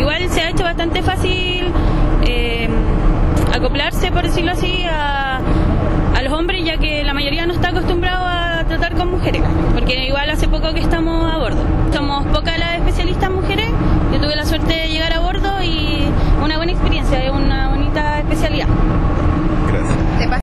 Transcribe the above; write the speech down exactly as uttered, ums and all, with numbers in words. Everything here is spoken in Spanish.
igual se ha hecho bastante fácil eh, acoplarse, por decirlo así, a